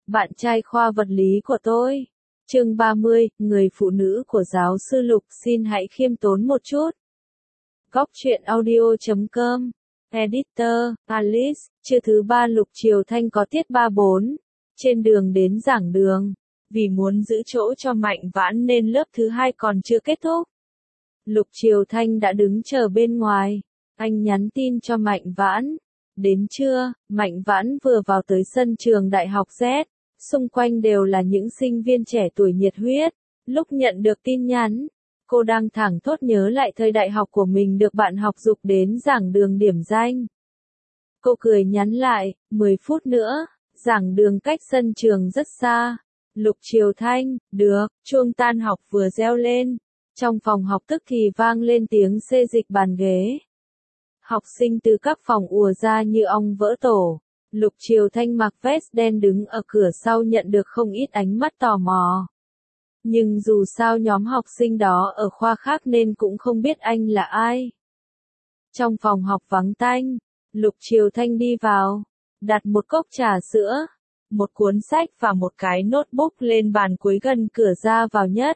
bạn trai khoa vật lý của tôi. Chương 30, người phụ nữ của giáo sư Lục, xin hãy khiêm tốn một chút. Góc truyện audio.com. Editor, Alice, trưa thứ 3 Lục Triều Thanh có tiết 3-4. Trên đường đến giảng đường. Vì muốn giữ chỗ cho Mạnh Vãn nên lớp thứ 2 còn chưa kết thúc. Lục Triều Thanh đã đứng chờ bên ngoài. Anh nhắn tin cho Mạnh Vãn. Đến trưa, Mạnh Vãn vừa vào tới sân trường Đại học Z. Xung quanh đều là những sinh viên trẻ tuổi nhiệt huyết. Lúc nhận được tin nhắn, cô đang thảng thốt nhớ lại thời đại học của mình được bạn học giục đến giảng đường điểm danh. Cô cười nhắn lại, 10 phút nữa, giảng đường cách sân trường rất xa. Lục Triều Thanh, được, chuông tan học vừa reo lên. Trong phòng học tức thì vang lên tiếng xê dịch bàn ghế. Học sinh từ các phòng ùa ra như ong vỡ tổ. Lục Triều Thanh mặc vest đen đứng ở cửa sau nhận được không ít ánh mắt tò mò. Nhưng dù sao nhóm học sinh đó ở khoa khác nên cũng không biết anh là ai. Trong phòng học vắng tanh, Lục Triều Thanh đi vào, đặt một cốc trà sữa, một cuốn sách và một cái notebook lên bàn cuối gần cửa ra vào nhất.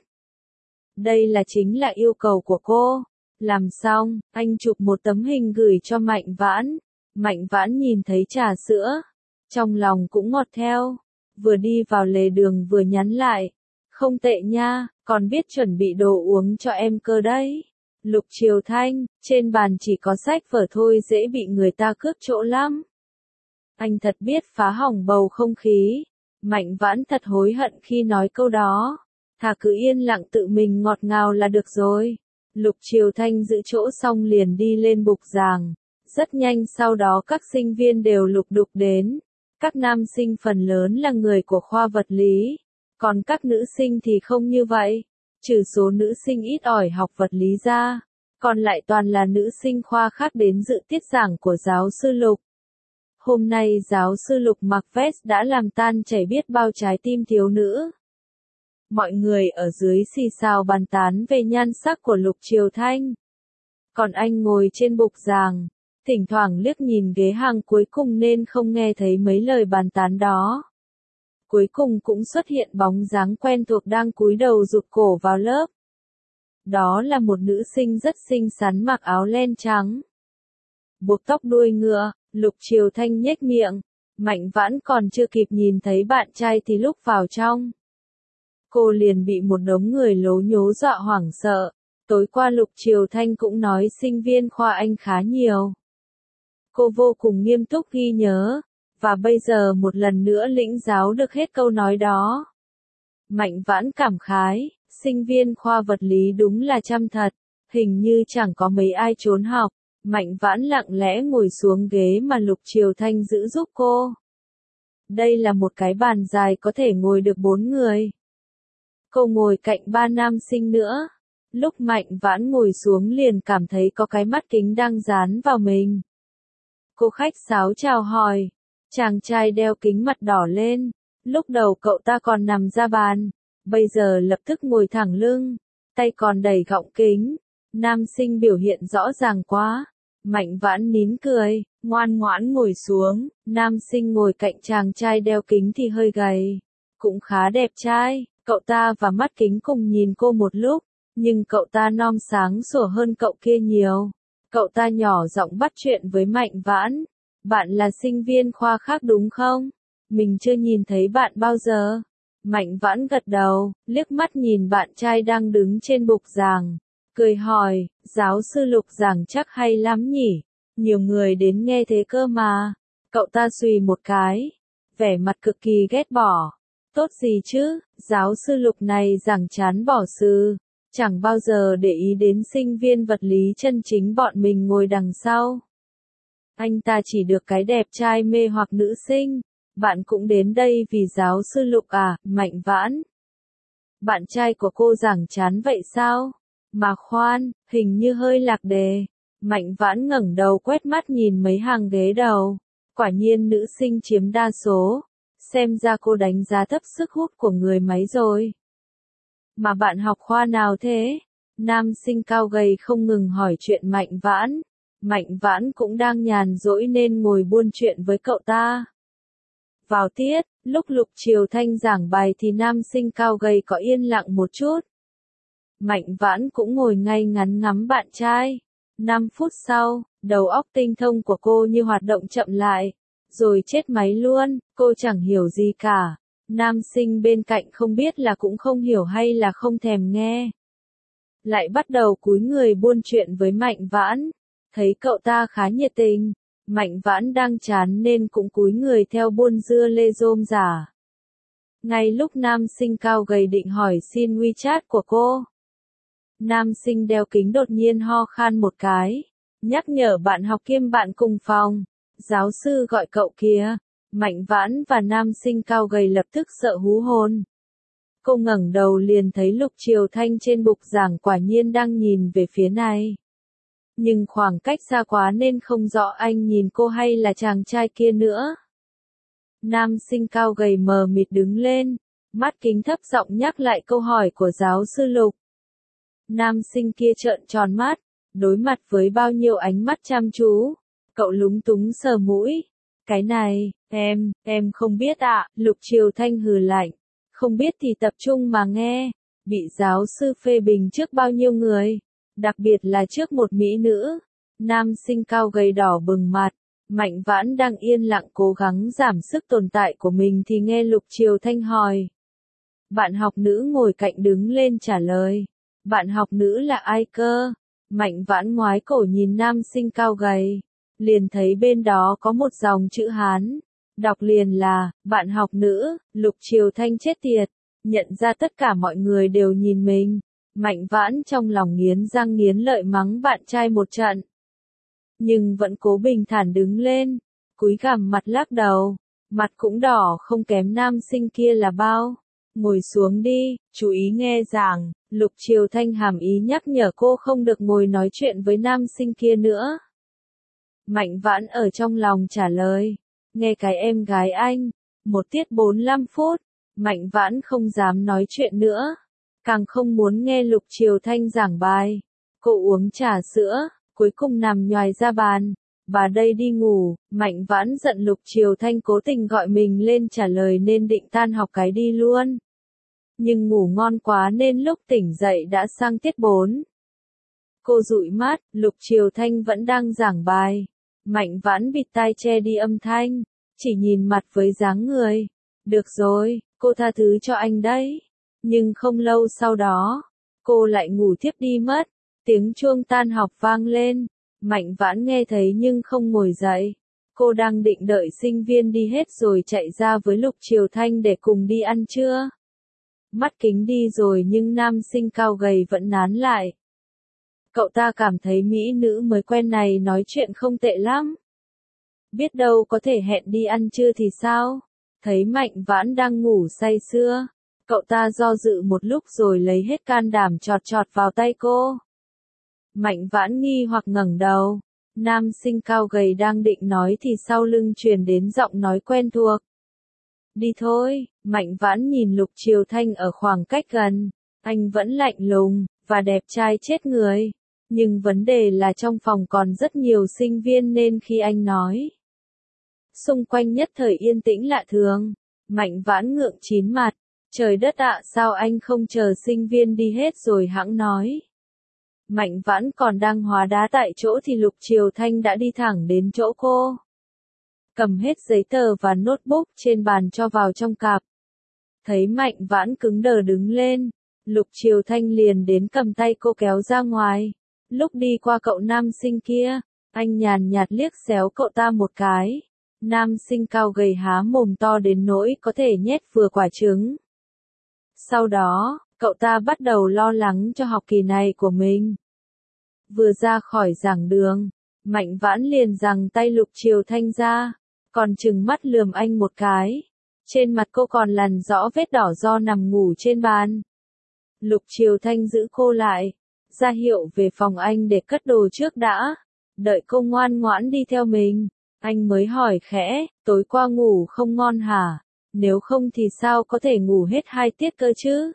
Đây chính là yêu cầu của cô. Làm xong, anh chụp một tấm hình gửi cho Mạnh Vãn. Mạnh Vãn nhìn thấy trà sữa, trong lòng cũng ngọt theo. Vừa đi vào lề đường vừa nhắn lại. Không tệ nha, còn biết chuẩn bị đồ uống cho em cơ đấy. Lục Triều Thanh, trên bàn chỉ có sách vở thôi dễ bị người ta cướp chỗ lắm. Anh thật biết phá hỏng bầu không khí. Mạnh Vãn thật hối hận khi nói câu đó. Thà cứ yên lặng tự mình ngọt ngào là được rồi. Lục Triều Thanh giữ chỗ xong liền đi lên bục giảng. Rất nhanh sau đó các sinh viên đều lục đục đến. Các nam sinh phần lớn là người của khoa vật lý. Còn các nữ sinh thì không như vậy. Trừ số nữ sinh ít ỏi học vật lý ra. Còn lại toàn là nữ sinh khoa khác đến dự tiết giảng của giáo sư Lục. Hôm nay giáo sư Lục mặc vest đã làm tan chảy biết bao trái tim thiếu nữ. Mọi người ở dưới xì xào bàn tán về nhan sắc của Lục Triều Thanh. Còn anh ngồi trên bục giảng, thỉnh thoảng liếc nhìn ghế hàng cuối cùng nên không nghe thấy mấy lời bàn tán đó. Cuối cùng cũng xuất hiện bóng dáng quen thuộc đang cúi đầu rụt cổ vào lớp. Đó là một nữ sinh rất xinh xắn mặc áo len trắng. Buộc tóc đuôi ngựa, Lục Triều Thanh nhếch miệng. Mạnh Vãn còn chưa kịp nhìn thấy bạn trai thì lúc vào trong. Cô liền bị một đống người lố nhố dọa hoảng sợ. Tối qua Lục Triều Thanh cũng nói sinh viên khoa anh khá nhiều. Cô vô cùng nghiêm túc ghi nhớ. Và bây giờ một lần nữa lĩnh giáo được hết câu nói đó. Mạnh Vãn cảm khái, sinh viên khoa vật lý đúng là chăm thật, hình như chẳng có mấy ai trốn học. Mạnh Vãn lặng lẽ ngồi xuống ghế mà Lục Triều Thanh giữ giúp cô. Đây là một cái bàn dài có thể ngồi được 4 người. Cô ngồi cạnh 3 nam sinh nữa. Lúc Mạnh Vãn ngồi xuống liền cảm thấy có cái mắt kính đang dán vào mình. Cô khách sáo chào hỏi. Chàng trai đeo kính mặt đỏ lên. Lúc đầu cậu ta còn nằm ra bàn. Bây giờ lập tức ngồi thẳng lưng. Tay còn đẩy gọng kính. Nam sinh biểu hiện rõ ràng quá. Mạnh Vãn nín cười, ngoan ngoãn ngồi xuống. Nam sinh ngồi cạnh chàng trai đeo kính thì hơi gầy. Cũng khá đẹp trai. Cậu ta và mắt kính cùng nhìn cô một lúc. Nhưng cậu ta non sáng sủa hơn cậu kia nhiều. Cậu ta nhỏ giọng bắt chuyện với Mạnh Vãn. Bạn là sinh viên khoa khác đúng không? Mình chưa nhìn thấy bạn bao giờ. Mạnh Vãn gật đầu, liếc mắt nhìn bạn trai đang đứng trên bục giảng. Cười hỏi, giáo sư Lục giảng chắc hay lắm nhỉ? Nhiều người đến nghe thế cơ mà. Cậu ta xùy một cái. Vẻ mặt cực kỳ ghét bỏ. Tốt gì chứ, giáo sư Lục này giảng chán bỏ sư. Chẳng bao giờ để ý đến sinh viên vật lý chân chính bọn mình ngồi đằng sau. Anh ta chỉ được cái đẹp trai mê hoặc nữ sinh. Bạn cũng đến đây vì giáo sư Lục à, Mạnh Vãn? Bạn trai của cô giảng chán vậy sao? Mà khoan, hình như hơi lạc đề. Mạnh Vãn ngẩng đầu quét mắt nhìn mấy hàng ghế đầu. Quả nhiên nữ sinh chiếm đa số. Xem ra cô đánh giá thấp sức hút của người máy rồi. Mà bạn học khoa nào thế? Nam sinh cao gầy không ngừng hỏi chuyện Mạnh Vãn. Mạnh Vãn cũng đang nhàn rỗi nên ngồi buôn chuyện với cậu ta. Vào tiết, lúc Lục Triều Thanh giảng bài thì nam sinh cao gầy có yên lặng một chút. Mạnh Vãn cũng ngồi ngay ngắn ngắm bạn trai. 5 phút sau, đầu óc tinh thông của cô như hoạt động chậm lại. Rồi chết máy luôn, cô chẳng hiểu gì cả. Nam sinh bên cạnh không biết là cũng không hiểu hay là không thèm nghe. Lại bắt đầu cúi người buôn chuyện với Mạnh Vãn. Thấy cậu ta khá nhiệt tình. Mạnh Vãn đang chán nên cũng cúi người theo buôn dưa lê rôm rả. Ngay lúc nam sinh cao gầy định hỏi xin WeChat của cô. Nam sinh đeo kính đột nhiên ho khan một cái. Nhắc nhở bạn học kiêm bạn cùng phòng. Giáo sư gọi cậu kìa. Mạnh Vãn và nam sinh cao gầy lập tức sợ hú hồn. Cô ngẩng đầu liền thấy Lục Triều Thanh trên bục giảng quả nhiên đang nhìn về phía này. Nhưng khoảng cách xa quá nên không rõ anh nhìn cô hay là chàng trai kia nữa. Nam sinh cao gầy mờ mịt đứng lên, mắt kính thấp giọng nhắc lại câu hỏi của giáo sư Lục. Nam sinh kia trợn tròn mắt, đối mặt với bao nhiêu ánh mắt chăm chú. Cậu lúng túng sờ mũi. Cái này, em không biết ạ. Lục Triều Thanh hừ lạnh. Không biết thì tập trung mà nghe. Bị giáo sư phê bình trước bao nhiêu người. Đặc biệt là trước một mỹ nữ. Nam sinh cao gầy đỏ bừng mặt. Mạnh Vãn đang yên lặng cố gắng giảm sức tồn tại của mình thì nghe Lục Triều Thanh hỏi. Bạn học nữ ngồi cạnh đứng lên trả lời. Bạn học nữ là ai cơ? Mạnh Vãn ngoái cổ nhìn nam sinh cao gầy. Liền thấy bên đó có một dòng chữ Hán. Đọc liền là, bạn học nữ. Lục Triều Thanh chết tiệt. Nhận ra tất cả mọi người đều nhìn mình. Mạnh Vãn trong lòng nghiến răng nghiến lợi mắng bạn trai một trận. Nhưng vẫn cố bình thản đứng lên. Cúi gằm mặt lắc đầu. Mặt cũng đỏ không kém nam sinh kia là bao. Ngồi xuống đi, chú ý nghe giảng. Lục Triều Thanh hàm ý nhắc nhở cô không được ngồi nói chuyện với nam sinh kia nữa. Mạnh Vãn ở trong lòng trả lời. Nghe cái em gái anh. Một tiết 45 phút. Mạnh Vãn không dám nói chuyện nữa. Càng không muốn nghe Lục Triều Thanh giảng bài. Cô uống trà sữa, cuối cùng nằm nhoài ra bàn. Bà đây đi ngủ. Mạnh Vãn giận Lục Triều Thanh cố tình gọi mình lên trả lời nên định tan học cái đi luôn. Nhưng ngủ ngon quá nên lúc tỉnh dậy đã sang tiết 4. Cô dụi mắt, Lục Triều Thanh vẫn đang giảng bài. Mạnh Vãn bịt tai che đi âm thanh, chỉ nhìn mặt với dáng người. Được rồi, cô tha thứ cho anh đấy. Nhưng không lâu sau đó, cô lại ngủ thiếp đi mất. Tiếng chuông tan học vang lên. Mạnh Vãn nghe thấy nhưng không ngồi dậy. Cô đang định đợi sinh viên đi hết rồi chạy ra với Lục Triều Thanh để cùng đi ăn trưa. Mắt kính đi rồi nhưng nam sinh cao gầy vẫn nán lại. Cậu ta cảm thấy mỹ nữ mới quen này nói chuyện không tệ lắm. Biết đâu có thể hẹn đi ăn trưa thì sao? Thấy Mạnh Vãn đang ngủ say sưa. Cậu ta do dự một lúc rồi lấy hết can đảm chọt chọt vào tay cô. Mạnh Vãn nghi hoặc ngẩng đầu. Nam sinh cao gầy đang định nói thì sau lưng truyền đến giọng nói quen thuộc. Đi thôi. Mạnh Vãn nhìn Lục Triều Thanh ở khoảng cách gần. Anh vẫn lạnh lùng, và đẹp trai chết người. Nhưng vấn đề là trong phòng còn rất nhiều sinh viên nên khi anh nói. Xung quanh nhất thời yên tĩnh lạ thường. Mạnh Vãn ngượng chín mặt. Trời đất ạ, sao anh không chờ sinh viên đi hết rồi hẵng nói. Mạnh Vãn còn đang hóa đá tại chỗ thì Lục Triều Thanh đã đi thẳng đến chỗ cô. Cầm hết giấy tờ và notebook trên bàn cho vào trong cặp. Thấy Mạnh Vãn cứng đờ đứng lên, Lục Triều Thanh liền đến cầm tay cô kéo ra ngoài. Lúc đi qua cậu nam sinh kia, anh nhàn nhạt liếc xéo cậu ta một cái. Nam sinh cao gầy há mồm to đến nỗi có thể nhét vừa quả trứng. Sau đó, cậu ta bắt đầu lo lắng cho học kỳ này của mình. Vừa ra khỏi giảng đường, Mạnh Vãn liền giằng tay Lục Triều Thanh ra, còn trừng mắt lườm anh một cái. Trên mặt cô còn lằn rõ vết đỏ do nằm ngủ trên bàn. Lục Triều Thanh giữ cô lại, ra hiệu về phòng anh để cất đồ trước đã. Đợi cô ngoan ngoãn đi theo mình, anh mới hỏi khẽ, tối qua ngủ không ngon hả? Nếu không thì sao có thể ngủ hết 2 tiết cơ chứ?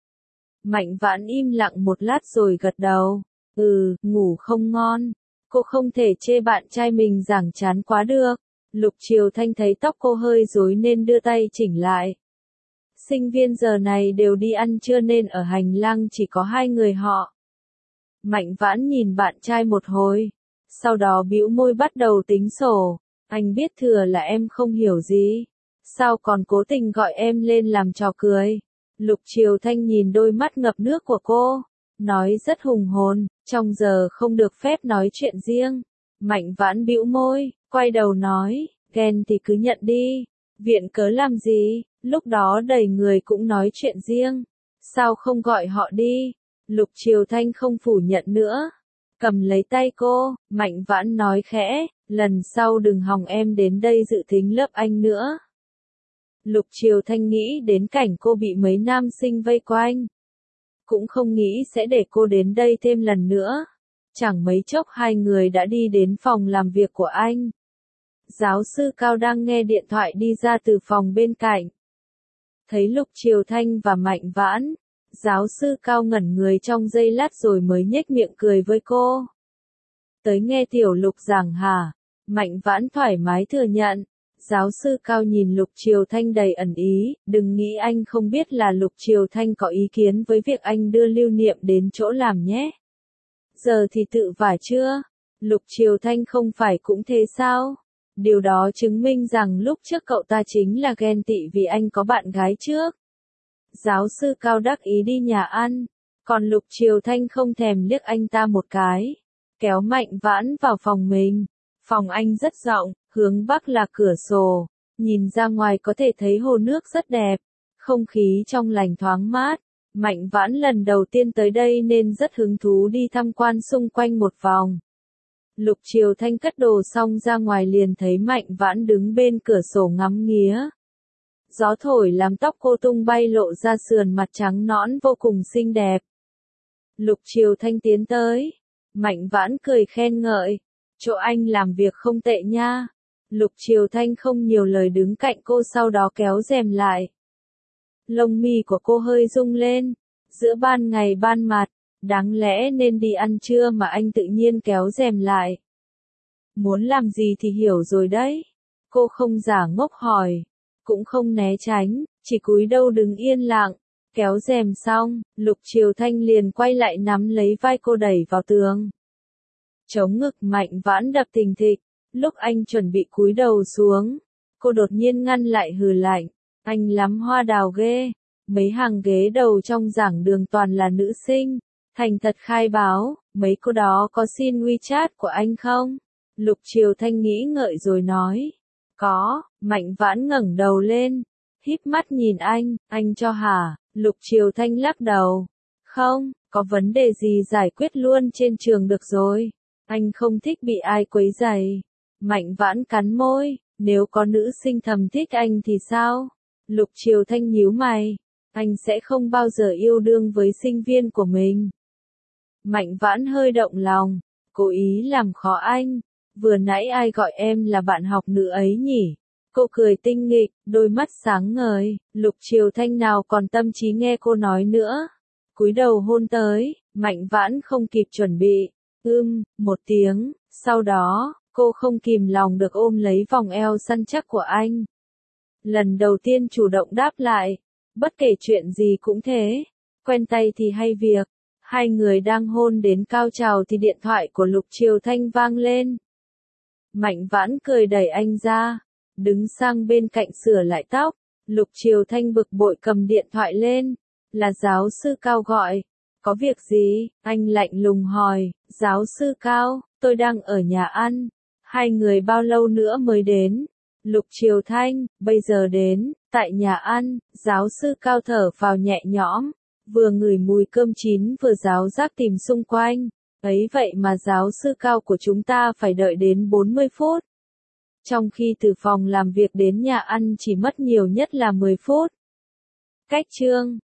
Mạnh Vãn im lặng một lát rồi gật đầu. Ngủ không ngon. Cô không thể chê bạn trai mình giảng chán quá được. Lục Triều Thanh thấy tóc cô hơi rối nên đưa tay chỉnh lại. Sinh viên giờ này đều đi ăn trưa nên ở hành lang chỉ có hai người họ. Mạnh Vãn nhìn bạn trai một hồi, sau đó bĩu môi bắt đầu tính sổ. Anh biết thừa là em không hiểu gì, sao còn cố tình gọi em lên làm trò cười. Lục Triều Thanh nhìn đôi mắt ngập nước của cô, nói rất hùng hồn, trong giờ không được phép nói chuyện riêng. Mạnh Vãn bĩu môi, quay đầu nói, ghen thì cứ nhận đi, viện cớ làm gì, lúc đó đầy người cũng nói chuyện riêng, sao không gọi họ đi. Lục Triều Thanh không phủ nhận nữa, cầm lấy tay cô, Mạnh Vãn nói khẽ, lần sau đừng hòng em đến đây dự thính lớp anh nữa. Lục Triều Thanh nghĩ đến cảnh cô bị mấy nam sinh vây quanh, cũng không nghĩ sẽ để cô đến đây thêm lần nữa. Chẳng mấy chốc hai người đã đi đến phòng làm việc của anh. Giáo sư Cao đang nghe điện thoại đi ra từ phòng bên cạnh. Thấy Lục Triều Thanh và Mạnh Vãn, giáo sư Cao ngẩn người trong giây lát rồi mới nhếch miệng cười với cô. Tới nghe tiểu Lục giảng hả? Mạnh Vãn thoải mái thừa nhận. Giáo sư Cao nhìn Lục Triều Thanh đầy ẩn ý, đừng nghĩ anh không biết là Lục Triều Thanh có ý kiến với việc anh đưa Lưu Niệm đến chỗ làm nhé. Giờ thì tự vả chưa? Lục Triều Thanh không phải cũng thế sao? Điều đó chứng minh rằng lúc trước cậu ta chính là ghen tị vì anh có bạn gái trước. Giáo sư Cao đắc ý đi nhà ăn, còn Lục Triều Thanh không thèm liếc anh ta một cái, kéo Mạnh Vãn vào phòng mình. Phòng anh rất rộng, hướng bắc là cửa sổ, nhìn ra ngoài có thể thấy hồ nước rất đẹp, không khí trong lành thoáng mát. Mạnh Vãn lần đầu tiên tới đây nên rất hứng thú đi tham quan xung quanh một vòng. Lục Triều Thanh cất đồ xong ra ngoài liền thấy Mạnh Vãn đứng bên cửa sổ ngắm nghía. Gió thổi làm tóc cô tung bay lộ ra sườn mặt trắng nõn vô cùng xinh đẹp. Lục Triều Thanh tiến tới, Mạnh Vãn cười khen ngợi, chỗ anh làm việc không tệ nha. Lục Triều Thanh không nhiều lời đứng cạnh cô sau đó kéo rèm lại. Lông mi của cô hơi rung lên, giữa ban ngày ban mặt, đáng lẽ nên đi ăn trưa mà anh tự nhiên kéo rèm lại. Muốn làm gì thì hiểu rồi đấy. Cô không giả ngốc hỏi, cũng không né tránh, chỉ cúi đầu đứng yên lặng. Kéo rèm xong, Lục Triều Thanh liền quay lại nắm lấy vai cô đẩy vào tường. Chống ngực Mạnh Vãn đập thình thịch, lúc anh chuẩn bị cúi đầu xuống, cô đột nhiên ngăn lại hừ lạnh, anh lắm hoa đào ghê. Mấy hàng ghế đầu trong giảng đường toàn là nữ sinh, thành thật khai báo, mấy cô đó có xin WeChat của anh không? Lục Triều Thanh nghĩ ngợi rồi nói, có. Mạnh Vãn ngẩng đầu lên, híp mắt nhìn anh cho hả? Lục Triều Thanh lắc đầu, không, có vấn đề gì giải quyết luôn trên trường được rồi, anh không thích bị ai quấy rầy. Mạnh Vãn cắn môi, nếu có nữ sinh thầm thích anh thì sao? Lục Triều Thanh nhíu mày, anh sẽ không bao giờ yêu đương với sinh viên của mình. Mạnh Vãn hơi động lòng, cố ý làm khó anh, vừa nãy ai gọi em là bạn học nữ ấy nhỉ? Cô cười tinh nghịch, đôi mắt sáng ngời. Lục Triều Thanh nào còn tâm trí nghe cô nói nữa. Cúi đầu hôn tới, Mạnh Vãn không kịp chuẩn bị. Một tiếng, sau đó, cô không kìm lòng được ôm lấy vòng eo săn chắc của anh. Lần đầu tiên chủ động đáp lại, bất kể chuyện gì cũng thế, quen tay thì hay việc. Hai người đang hôn đến cao trào thì điện thoại của Lục Triều Thanh vang lên. Mạnh Vãn cười đẩy anh ra, đứng sang bên cạnh sửa lại tóc. Lục Triều Thanh bực bội cầm điện thoại lên, là giáo sư Cao gọi. Có việc gì? Anh lạnh lùng hỏi. Giáo sư Cao, tôi đang ở nhà ăn. Hai người bao lâu nữa mới đến? Lục Triều Thanh, bây giờ đến. Tại nhà ăn, giáo sư Cao thở phào nhẹ nhõm, vừa ngửi mùi cơm chín vừa giáo giác tìm xung quanh. Ấy vậy mà giáo sư Cao của chúng ta phải đợi đến 40 phút. Trong khi từ phòng làm việc đến nhà ăn chỉ mất nhiều nhất là 10 phút. Cách chương